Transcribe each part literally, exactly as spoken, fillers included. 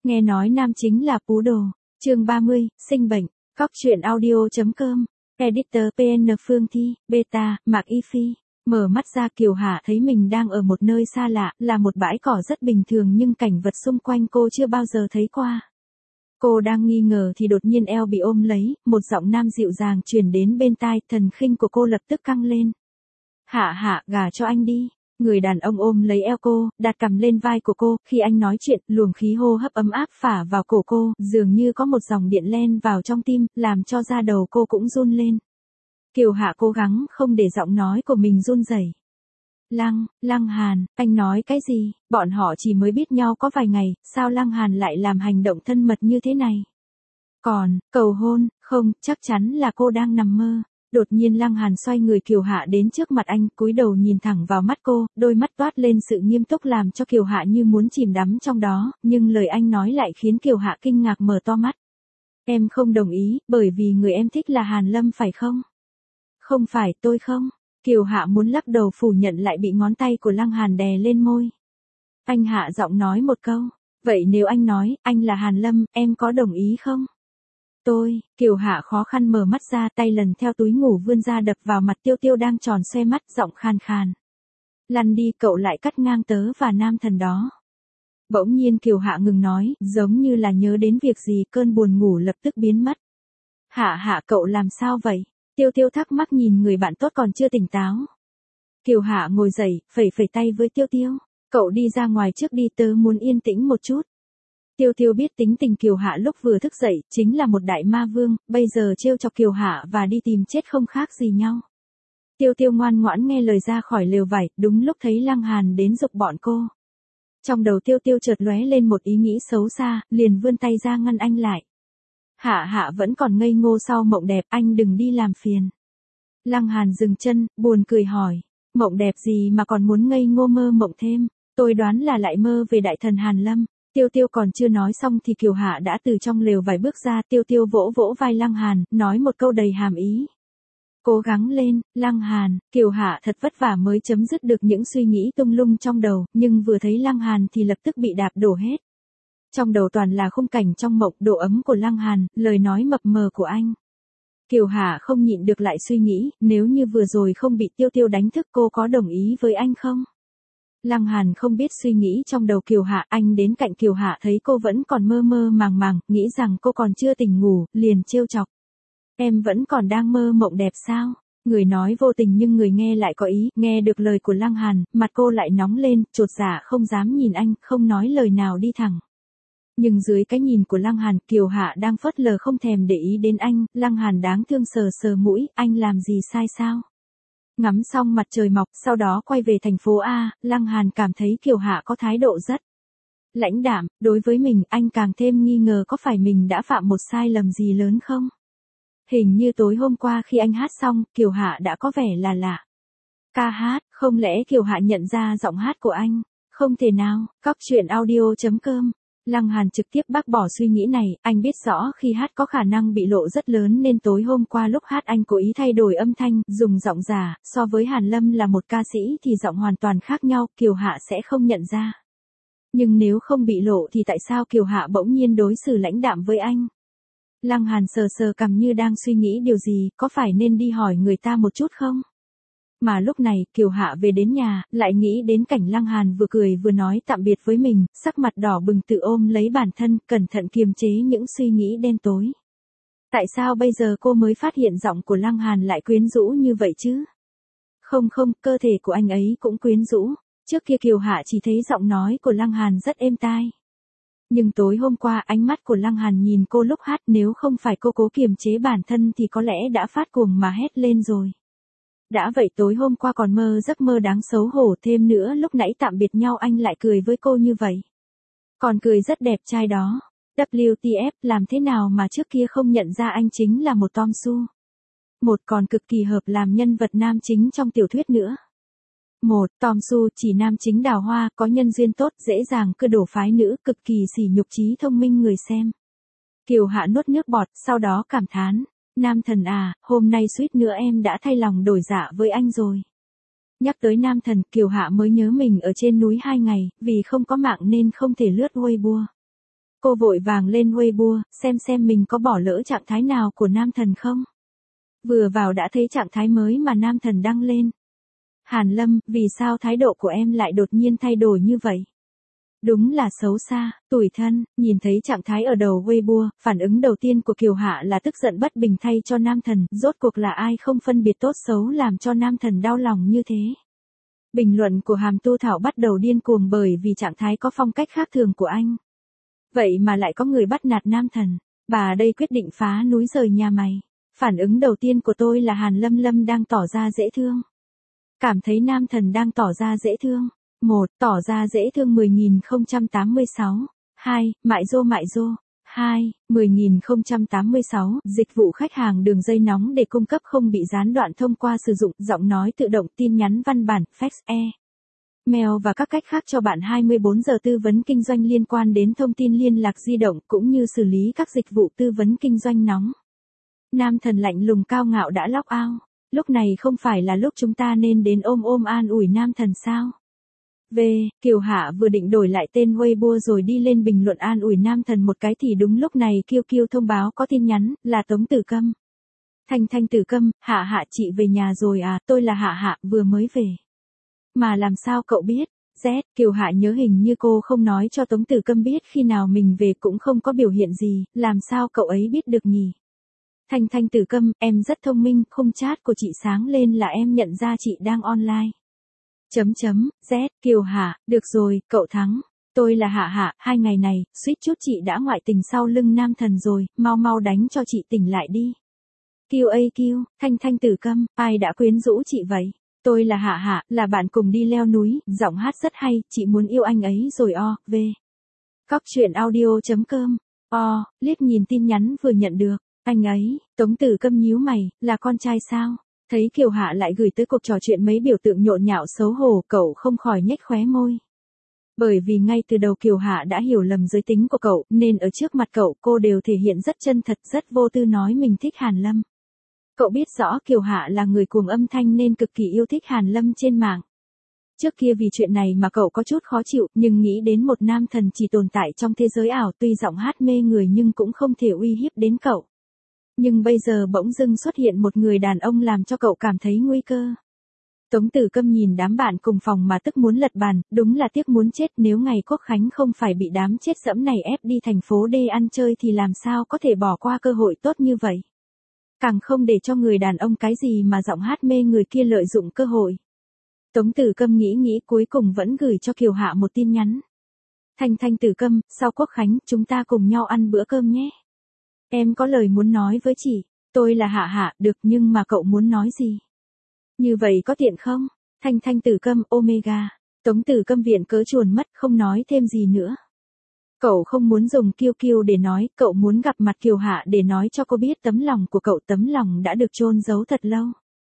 Nghe nói nam chính là Pú Đồ. Chương ba mươi, sinh bệnh. Cóc truyện audio.com. Editor pê en Phương Thi, Beta, Mạc Y Phi. Mở mắt ra Kiều Hạ thấy mình đang ở một nơi xa lạ, là một bãi cỏ rất bình thường nhưng cảnh vật xung quanh cô chưa bao giờ thấy qua. Cô đang nghi ngờ thì đột nhiên eo bị ôm lấy, một giọng nam dịu dàng truyền đến bên tai, thần khinh của cô lập tức căng lên. Hạ Hạ, gả cho anh đi. Người đàn ông ôm lấy eo cô, đặt cằm lên vai của cô, khi anh nói chuyện, luồng khí hô hấp ấm áp phả vào cổ cô, dường như có một dòng điện len vào trong tim, làm cho da đầu cô cũng run lên. Kiều Hạ cố gắng không để giọng nói của mình run rẩy. Lăng, Lăng Hàn, anh nói cái gì, bọn họ chỉ mới biết nhau có vài ngày, sao Lăng Hàn lại làm hành động thân mật như thế này? Còn, cầu hôn, không, chắc chắn là cô đang nằm mơ. Đột nhiên Lăng Hàn xoay người Kiều Hạ đến trước mặt anh, cúi đầu nhìn thẳng vào mắt cô, đôi mắt toát lên sự nghiêm túc làm cho Kiều Hạ như muốn chìm đắm trong đó, nhưng lời anh nói lại khiến Kiều Hạ kinh ngạc mở to mắt. Em không đồng ý, bởi vì người em thích là Hàn Lâm phải không? Không phải, tôi không. Kiều Hạ muốn lắc đầu phủ nhận lại bị ngón tay của Lăng Hàn đè lên môi. Anh hạ giọng nói một câu, vậy nếu anh nói, anh là Hàn Lâm, em có đồng ý không? Tôi, Kiều Hạ khó khăn mở mắt ra, tay lần theo túi ngủ vươn ra đập vào mặt Tiêu Tiêu đang tròn xoe mắt, giọng khàn khàn. Lăn đi, cậu lại cắt ngang tớ và nam thần đó. Bỗng nhiên Kiều Hạ ngừng nói, giống như là nhớ đến việc gì, cơn buồn ngủ lập tức biến mất. Hạ Hạ, cậu làm sao vậy? Tiêu Tiêu thắc mắc nhìn người bạn tốt còn chưa tỉnh táo. Kiều Hạ ngồi dậy, phẩy phẩy tay với Tiêu Tiêu. Cậu đi ra ngoài trước đi, tớ muốn yên tĩnh một chút. Tiêu Tiêu biết tính tình Kiều Hạ lúc vừa thức dậy, chính là một đại ma vương, bây giờ trêu chọc Kiều Hạ và đi tìm chết không khác gì nhau. Tiêu Tiêu ngoan ngoãn nghe lời ra khỏi lều vải, đúng lúc thấy Lăng Hàn đến giục bọn cô. Trong đầu Tiêu Tiêu chợt lóe lên một ý nghĩ xấu xa, liền vươn tay ra ngăn anh lại. Hạ Hạ vẫn còn ngây ngô sau mộng đẹp, anh đừng đi làm phiền. Lăng Hàn dừng chân, buồn cười hỏi, mộng đẹp gì mà còn muốn ngây ngô mơ mộng thêm, tôi đoán là lại mơ về đại thần Hàn Lâm. Tiêu Tiêu còn chưa nói xong thì Kiều Hạ đã từ trong lều vài bước ra, Tiêu Tiêu vỗ vỗ vai Lăng Hàn, nói một câu đầy hàm ý. Cố gắng lên, Lăng Hàn. Kiều Hạ thật vất vả mới chấm dứt được những suy nghĩ tung lung trong đầu, nhưng vừa thấy Lăng Hàn thì lập tức bị đạp đổ hết. Trong đầu toàn là khung cảnh trong mộng, độ ấm của Lăng Hàn, lời nói mập mờ của anh. Kiều Hạ không nhịn được lại suy nghĩ, nếu như vừa rồi không bị Tiêu Tiêu đánh thức cô có đồng ý với anh không? Lăng Hàn không biết suy nghĩ trong đầu Kiều Hạ, anh đến cạnh Kiều Hạ thấy cô vẫn còn mơ mơ màng màng, nghĩ rằng cô còn chưa tỉnh ngủ, liền trêu chọc. Em vẫn còn đang mơ mộng đẹp sao? Người nói vô tình nhưng người nghe lại có ý, nghe được lời của Lăng Hàn, mặt cô lại nóng lên, chột dạ không dám nhìn anh, không nói lời nào đi thẳng. Nhưng dưới cái nhìn của Lăng Hàn, Kiều Hạ đang phớt lờ không thèm để ý đến anh, Lăng Hàn đáng thương sờ sờ mũi, anh làm gì sai sao? Ngắm xong mặt trời mọc, sau đó quay về thành phố A, Lăng Hàn cảm thấy Kiều Hạ có thái độ rất lãnh đạm, đối với mình, anh càng thêm nghi ngờ có phải mình đã phạm một sai lầm gì lớn không? Hình như tối hôm qua khi anh hát xong, Kiều Hạ đã có vẻ là lạ. Ca hát, không lẽ Kiều Hạ nhận ra giọng hát của anh? Không thể nào, cóc truyện audio.com. Lăng Hàn trực tiếp bác bỏ suy nghĩ này, anh biết rõ khi hát có khả năng bị lộ rất lớn nên tối hôm qua lúc hát anh cố ý thay đổi âm thanh, dùng giọng giả, so với Hàn Lâm là một ca sĩ thì giọng hoàn toàn khác nhau, Kiều Hạ sẽ không nhận ra. Nhưng nếu không bị lộ thì tại sao Kiều Hạ bỗng nhiên đối xử lãnh đạm với anh? Lăng Hàn sờ sờ cằm như đang suy nghĩ điều gì, có phải nên đi hỏi người ta một chút không? Mà lúc này, Kiều Hạ về đến nhà, lại nghĩ đến cảnh Lăng Hàn vừa cười vừa nói tạm biệt với mình, sắc mặt đỏ bừng tự ôm lấy bản thân, cẩn thận kiềm chế những suy nghĩ đen tối. Tại sao bây giờ cô mới phát hiện giọng của Lăng Hàn lại quyến rũ như vậy chứ? Không không, cơ thể của anh ấy cũng quyến rũ. Trước kia Kiều Hạ chỉ thấy giọng nói của Lăng Hàn rất êm tai. Nhưng tối hôm qua ánh mắt của Lăng Hàn nhìn cô lúc hát, nếu không phải cô cố kiềm chế bản thân thì có lẽ đã phát cuồng mà hét lên rồi. Đã vậy tối hôm qua còn mơ giấc mơ đáng xấu hổ, thêm nữa lúc nãy tạm biệt nhau anh lại cười với cô như vậy. Còn cười rất đẹp trai đó. vê kép tê ép, làm thế nào mà trước kia không nhận ra anh chính là một Tom Su. Một còn cực kỳ hợp làm nhân vật nam chính trong tiểu thuyết nữa. Một, Tom Su chỉ nam chính đào hoa, có nhân duyên tốt, dễ dàng cưa đổ phái nữ, cực kỳ sỉ nhục trí thông minh người xem. Kiều Hạ nuốt nước bọt, sau đó cảm thán. Nam thần à, hôm nay suýt nữa em đã thay lòng đổi dạ với anh rồi. Nhắc tới nam thần, Kiều Hạ mới nhớ mình ở trên núi hai ngày, vì không có mạng nên không thể lướt Weibo. Cô vội vàng lên Weibo, xem xem mình có bỏ lỡ trạng thái nào của nam thần không. Vừa vào đã thấy trạng thái mới mà nam thần đăng lên. Hàn Lâm, vì sao thái độ của em lại đột nhiên thay đổi như vậy? Đúng là xấu xa, tủi thân. Nhìn thấy trạng thái ở đầu Weibo, phản ứng đầu tiên của Kiều Hạ là tức giận bất bình thay cho nam thần, rốt cuộc là ai không phân biệt tốt xấu làm cho nam thần đau lòng như thế. Bình luận của Hàm Tu Thảo bắt đầu điên cuồng bởi vì trạng thái có phong cách khác thường của anh. Vậy mà lại có người bắt nạt nam thần, bà đây quyết định phá núi rời nhà mày. Phản ứng đầu tiên của tôi là Hàn Lâm Lâm đang tỏ ra dễ thương. Cảm thấy nam thần đang tỏ ra dễ thương. một. Tỏ ra dễ thương mười nghìn không trăm tám mươi sáu. hai. Mại dô mại dô. hai. mười nghìn không trăm tám mươi sáu. Dịch vụ khách hàng đường dây nóng để cung cấp không bị gián đoạn thông qua sử dụng giọng nói tự động, tin nhắn văn bản, fax, e mail và các cách khác cho bạn hai mươi bốn giờ tư vấn kinh doanh liên quan đến thông tin liên lạc di động cũng như xử lý các dịch vụ tư vấn kinh doanh nóng. Nam thần lạnh lùng cao ngạo đã log out. Lúc này không phải là lúc chúng ta nên đến ôm ôm an ủi nam thần sao? V. Kiều Hạ vừa định đổi lại tên Weibo rồi đi lên bình luận an ủi nam thần một cái thì đúng lúc này Kiêu Kiêu thông báo có tin nhắn, là Tống Tử Câm. Thanh Thanh Tử Câm, Hạ Hạ chị về nhà rồi à, tôi là Hạ Hạ, vừa mới về. Mà làm sao cậu biết? Z. Kiều Hạ nhớ hình như cô không nói cho Tống Tử Câm biết khi nào mình về cũng không có biểu hiện gì, làm sao cậu ấy biết được nhỉ? Thanh Thanh Tử Câm, em rất thông minh, khung chat của chị sáng lên là em nhận ra chị đang online. Chấm chấm, Z, Kiều Hạ, được rồi, cậu thắng. Tôi là Hạ Hạ, hai ngày này, suýt chút chị đã ngoại tình sau lưng nam thần rồi, mau mau đánh cho chị tỉnh lại đi. Kiều A Kiều, Thanh Thanh Tử Câm, ai đã quyến rũ chị vậy? Tôi là Hạ Hạ, là bạn cùng đi leo núi, giọng hát rất hay, chị muốn yêu anh ấy rồi o, v. Cóc truyện audio chấm com, o, liếc nhìn tin nhắn vừa nhận được, anh ấy, Tống Tử Câm nhíu mày, là con trai sao? Thấy Kiều Hạ lại gửi tới cuộc trò chuyện mấy biểu tượng nhộn nhạo xấu hổ, cậu không khỏi nhếch khóe môi. Bởi vì ngay từ đầu Kiều Hạ đã hiểu lầm giới tính của cậu, nên ở trước mặt cậu cô đều thể hiện rất chân thật, rất vô tư nói mình thích Hàn Lâm. Cậu biết rõ Kiều Hạ là người cuồng âm thanh nên cực kỳ yêu thích Hàn Lâm trên mạng. Trước kia vì chuyện này mà cậu có chút khó chịu, nhưng nghĩ đến một nam thần chỉ tồn tại trong thế giới ảo tuy giọng hát mê người nhưng cũng không thể uy hiếp đến cậu. Nhưng bây giờ bỗng dưng xuất hiện một người đàn ông làm cho cậu cảm thấy nguy cơ. Tống Tử Câm nhìn đám bạn cùng phòng mà tức muốn lật bàn, đúng là tiếc muốn chết, nếu ngày Quốc Khánh không phải bị đám chết dẫm này ép đi thành phố D ăn chơi thì làm sao có thể bỏ qua cơ hội tốt như vậy. Càng không để cho người đàn ông cái gì mà giọng hát mê người kia lợi dụng cơ hội. Tống Tử Câm nghĩ nghĩ cuối cùng vẫn gửi cho Kiều Hạ một tin nhắn. Thanh Thanh Tử Câm, sau Quốc Khánh chúng ta cùng nhau ăn bữa cơm nhé. Em có lời muốn nói với chị, tôi là Hạ Hạ, được, nhưng mà cậu muốn nói gì? Như vậy có tiện không? Thanh Thanh Tử Câm, Omega. Tống Tử Câm viện cớ chuồn mất, không nói thêm gì nữa. Cậu không muốn dùng Kiêu Kiêu để nói, cậu muốn gặp mặt Kiều Hạ để nói cho cô biết tấm lòng của cậu, tấm lòng đã được chôn giấu thật lâu.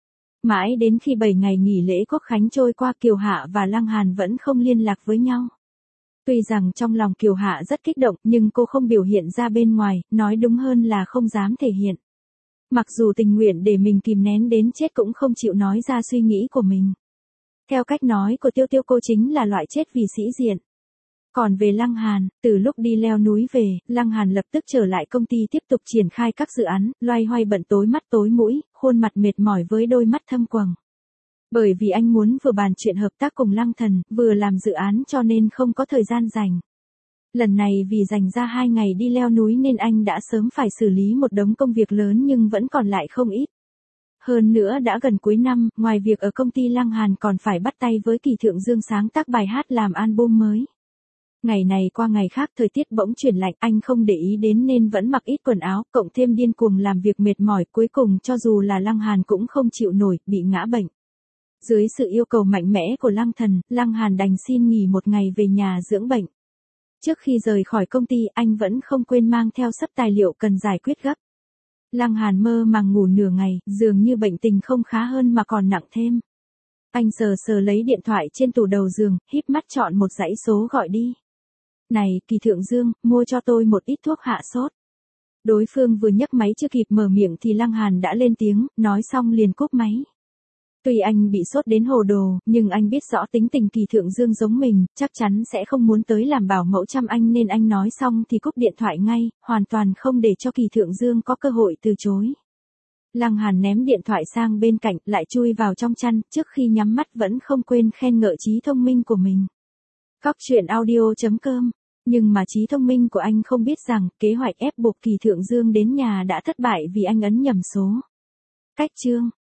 Mãi đến khi bảy ngày nghỉ lễ Quốc Khánh trôi qua, Kiều Hạ và Lăng Hàn vẫn không liên lạc với nhau. Tuy rằng trong lòng Kiều Hạ rất kích động, nhưng cô không biểu hiện ra bên ngoài, nói đúng hơn là không dám thể hiện. Mặc dù tình nguyện để mình kìm nén đến chết cũng không chịu nói ra suy nghĩ của mình. Theo cách nói của Tiêu Tiêu, cô chính là loại chết vì sĩ diện. Còn về Lăng Hàn, từ lúc đi leo núi về, Lăng Hàn lập tức trở lại công ty tiếp tục triển khai các dự án, loay hoay bận tối mắt tối mũi, khuôn mặt mệt mỏi với đôi mắt thâm quầng. Bởi vì anh muốn vừa bàn chuyện hợp tác cùng Lăng Thần, vừa làm dự án cho nên không có thời gian rảnh. Lần này vì dành ra hai ngày đi leo núi nên anh đã sớm phải xử lý một đống công việc lớn nhưng vẫn còn lại không ít. Hơn nữa đã gần cuối năm, ngoài việc ở công ty Lăng Hàn còn phải bắt tay với Kỳ Thượng Dương sáng tác bài hát làm album mới. Ngày này qua ngày khác thời tiết bỗng chuyển lạnh, anh không để ý đến nên vẫn mặc ít quần áo, cộng thêm điên cuồng làm việc mệt mỏi, cuối cùng cho dù là Lăng Hàn cũng không chịu nổi, bị ngã bệnh. Dưới sự yêu cầu mạnh mẽ của Lăng Thần, Lăng Hàn đành xin nghỉ một ngày về nhà dưỡng bệnh. Trước khi rời khỏi công ty, anh vẫn không quên mang theo sấp tài liệu cần giải quyết gấp. Lăng Hàn mơ màng ngủ nửa ngày, dường như bệnh tình không khá hơn mà còn nặng thêm. Anh sờ sờ lấy điện thoại trên tủ đầu giường, híp mắt chọn một dãy số gọi đi. Này, Kỳ Thượng Dương, mua cho tôi một ít thuốc hạ sốt. Đối phương vừa nhấc máy chưa kịp mở miệng thì Lăng Hàn đã lên tiếng, nói xong liền cúp máy. Tuy anh bị sốt đến hồ đồ, nhưng anh biết rõ tính tình Kỳ Thượng Dương giống mình, chắc chắn sẽ không muốn tới làm bảo mẫu chăm anh nên anh nói xong thì cúp điện thoại ngay, hoàn toàn không để cho Kỳ Thượng Dương có cơ hội từ chối. Lăng Hàn ném điện thoại sang bên cạnh, lại chui vào trong chăn, trước khi nhắm mắt vẫn không quên khen ngợi trí thông minh của mình. Cóc truyện audio chấm com. Nhưng mà trí thông minh của anh không biết rằng, kế hoạch ép buộc Kỳ Thượng Dương đến nhà đã thất bại vì anh ấn nhầm số. Cách chương